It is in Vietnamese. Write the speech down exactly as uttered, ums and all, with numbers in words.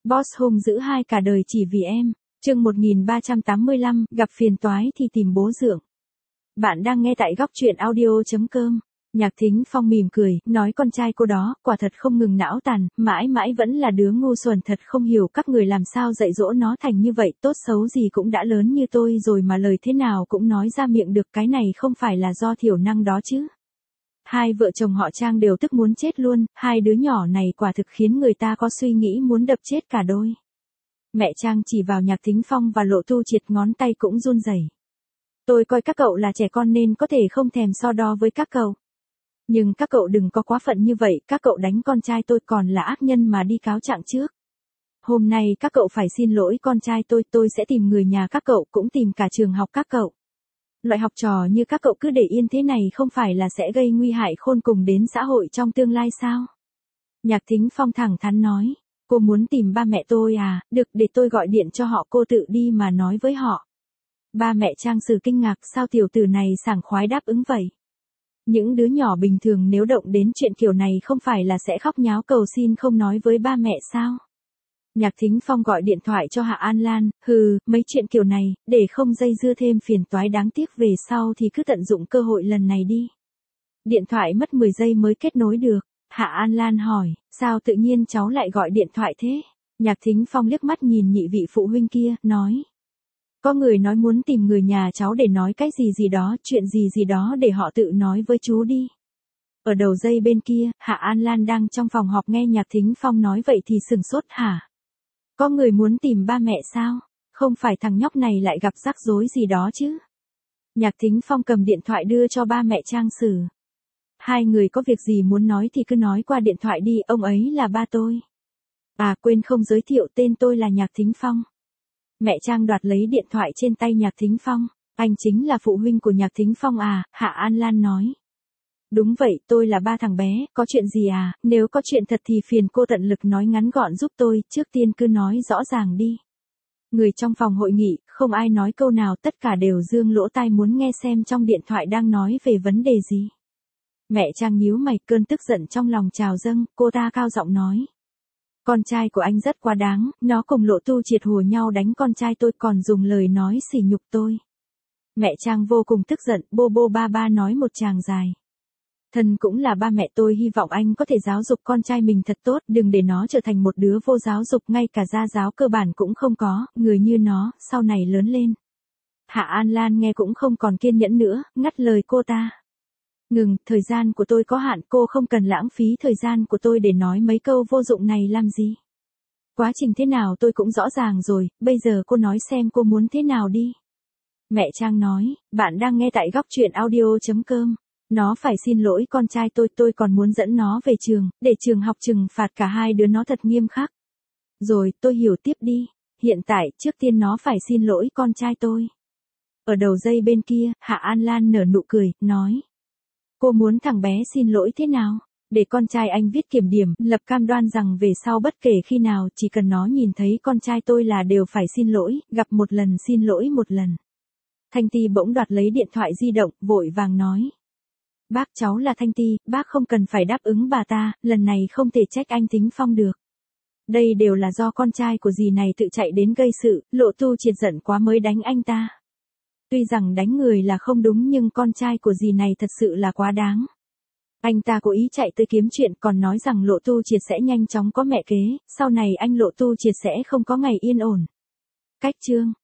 Boss hung dữ hai cả đời chỉ vì em. Chương một nghìn ba trăm tám mươi lăm, gặp phiền toái thì tìm bố dượng. Bạn đang nghe tại góc truyện audio chấm com. Nhạc Thính Phong mỉm cười, nói con trai cô đó, quả thật không ngừng não tàn, mãi mãi vẫn là đứa ngu xuẩn, thật không hiểu các người làm sao dạy dỗ nó thành như vậy, tốt xấu gì cũng đã lớn như tôi rồi mà lời thế nào cũng nói ra miệng được, cái này không phải là do thiểu năng đó chứ. Hai vợ chồng họ Trang đều tức muốn chết luôn, hai đứa nhỏ này quả thực khiến người ta có suy nghĩ muốn đập chết cả đôi. Mẹ Trang chỉ vào Nhạc Thính Phong và Lộ Tu Triệt, ngón tay cũng run rẩy. Tôi coi các cậu là trẻ con nên có thể không thèm so đo với các cậu. Nhưng các cậu đừng có quá phận như vậy, các cậu đánh con trai tôi còn là ác nhân mà đi cáo trạng trước. Hôm nay các cậu phải xin lỗi con trai tôi, tôi sẽ tìm người nhà các cậu, cũng tìm cả trường học các cậu. Loại học trò như các cậu cứ để yên thế này không phải là sẽ gây nguy hại khôn cùng đến xã hội trong tương lai sao? Nhạc Thính Phong thẳng thắn nói, cô muốn tìm ba mẹ tôi à, được, để tôi gọi điện cho họ, cô tự đi mà nói với họ. Ba mẹ Trang Sử kinh ngạc, sao tiểu tử này sảng khoái đáp ứng vậy? Những đứa nhỏ bình thường nếu động đến chuyện kiểu này không phải là sẽ khóc nháo cầu xin không nói với ba mẹ sao? Nhạc Thính Phong gọi điện thoại cho Hạ An Lan, hừ, mấy chuyện kiểu này, để không dây dưa thêm phiền toái đáng tiếc về sau thì cứ tận dụng cơ hội lần này đi. Điện thoại mất mười giây mới kết nối được. Hạ An Lan hỏi, sao tự nhiên cháu lại gọi điện thoại thế? Nhạc Thính Phong liếc mắt nhìn nhị vị phụ huynh kia, nói. Có người nói muốn tìm người nhà cháu để nói cái gì gì đó, chuyện gì gì đó để họ tự nói với chú đi. Ở đầu dây bên kia, Hạ An Lan đang trong phòng họp nghe Nhạc Thính Phong nói vậy thì sừng sốt hả? Có người muốn tìm ba mẹ sao? Không phải thằng nhóc này lại gặp rắc rối gì đó chứ? Nhạc Thính Phong cầm điện thoại đưa cho ba mẹ Trang Sử. Hai người có việc gì muốn nói thì cứ nói qua điện thoại đi, ông ấy là ba tôi. À quên không giới thiệu, tên tôi là Nhạc Thính Phong. Mẹ Trang đoạt lấy điện thoại trên tay Nhạc Thính Phong. Anh chính là phụ huynh của Nhạc Thính Phong à? Hạ An Lan nói. Đúng vậy, tôi là ba thằng bé, có chuyện gì à? Nếu có chuyện thật thì phiền cô tận lực nói ngắn gọn giúp tôi, trước tiên cứ nói rõ ràng đi. Người trong phòng hội nghị, không ai nói câu nào, tất cả đều dương lỗ tai muốn nghe xem trong điện thoại đang nói về vấn đề gì. Mẹ Trang nhíu mày, cơn tức giận trong lòng trào dâng, cô ta cao giọng nói. Con trai của anh rất quá đáng, nó cùng Lộ Tu Triệt hùa nhau đánh con trai tôi, còn dùng lời nói sỉ nhục tôi. Mẹ Trang vô cùng tức giận, bô bô ba ba nói một tràng dài. Thân cũng là ba mẹ tôi, hy vọng anh có thể giáo dục con trai mình thật tốt, đừng để nó trở thành một đứa vô giáo dục, ngay cả gia giáo cơ bản cũng không có, người như nó, sau này lớn lên. Hạ An Lan nghe cũng không còn kiên nhẫn nữa, ngắt lời cô ta. Ngừng, thời gian của tôi có hạn, cô không cần lãng phí thời gian của tôi để nói mấy câu vô dụng này làm gì. Quá trình thế nào tôi cũng rõ ràng rồi, bây giờ cô nói xem cô muốn thế nào đi. Mẹ Trang nói, bạn đang nghe tại góc truyện audio chấm com. Nó phải xin lỗi con trai tôi, tôi còn muốn dẫn nó về trường, để trường học trừng phạt cả hai đứa nó thật nghiêm khắc. Rồi, tôi hiểu, tiếp đi. Hiện tại, trước tiên nó phải xin lỗi con trai tôi. Ở đầu dây bên kia, Hạ An Lan nở nụ cười, nói. Cô muốn thằng bé xin lỗi thế nào? Để con trai anh viết kiểm điểm, lập cam đoan rằng về sau bất kể khi nào chỉ cần nó nhìn thấy con trai tôi là đều phải xin lỗi, gặp một lần xin lỗi một lần. Thanh Ti bỗng đoạt lấy điện thoại di động, vội vàng nói. Bác, cháu là Thanh Ti, bác không cần phải đáp ứng bà ta, lần này không thể trách anh Thính Phong được. Đây đều là do con trai của dì này tự chạy đến gây sự, Lộ Tu Triệt giận quá mới đánh anh ta. Tuy rằng đánh người là không đúng nhưng con trai của dì này thật sự là quá đáng. Anh ta cố ý chạy tới kiếm chuyện, còn nói rằng Lộ Tu Triệt sẽ nhanh chóng có mẹ kế, sau này anh Lộ Tu Triệt sẽ không có ngày yên ổn. Cách chương.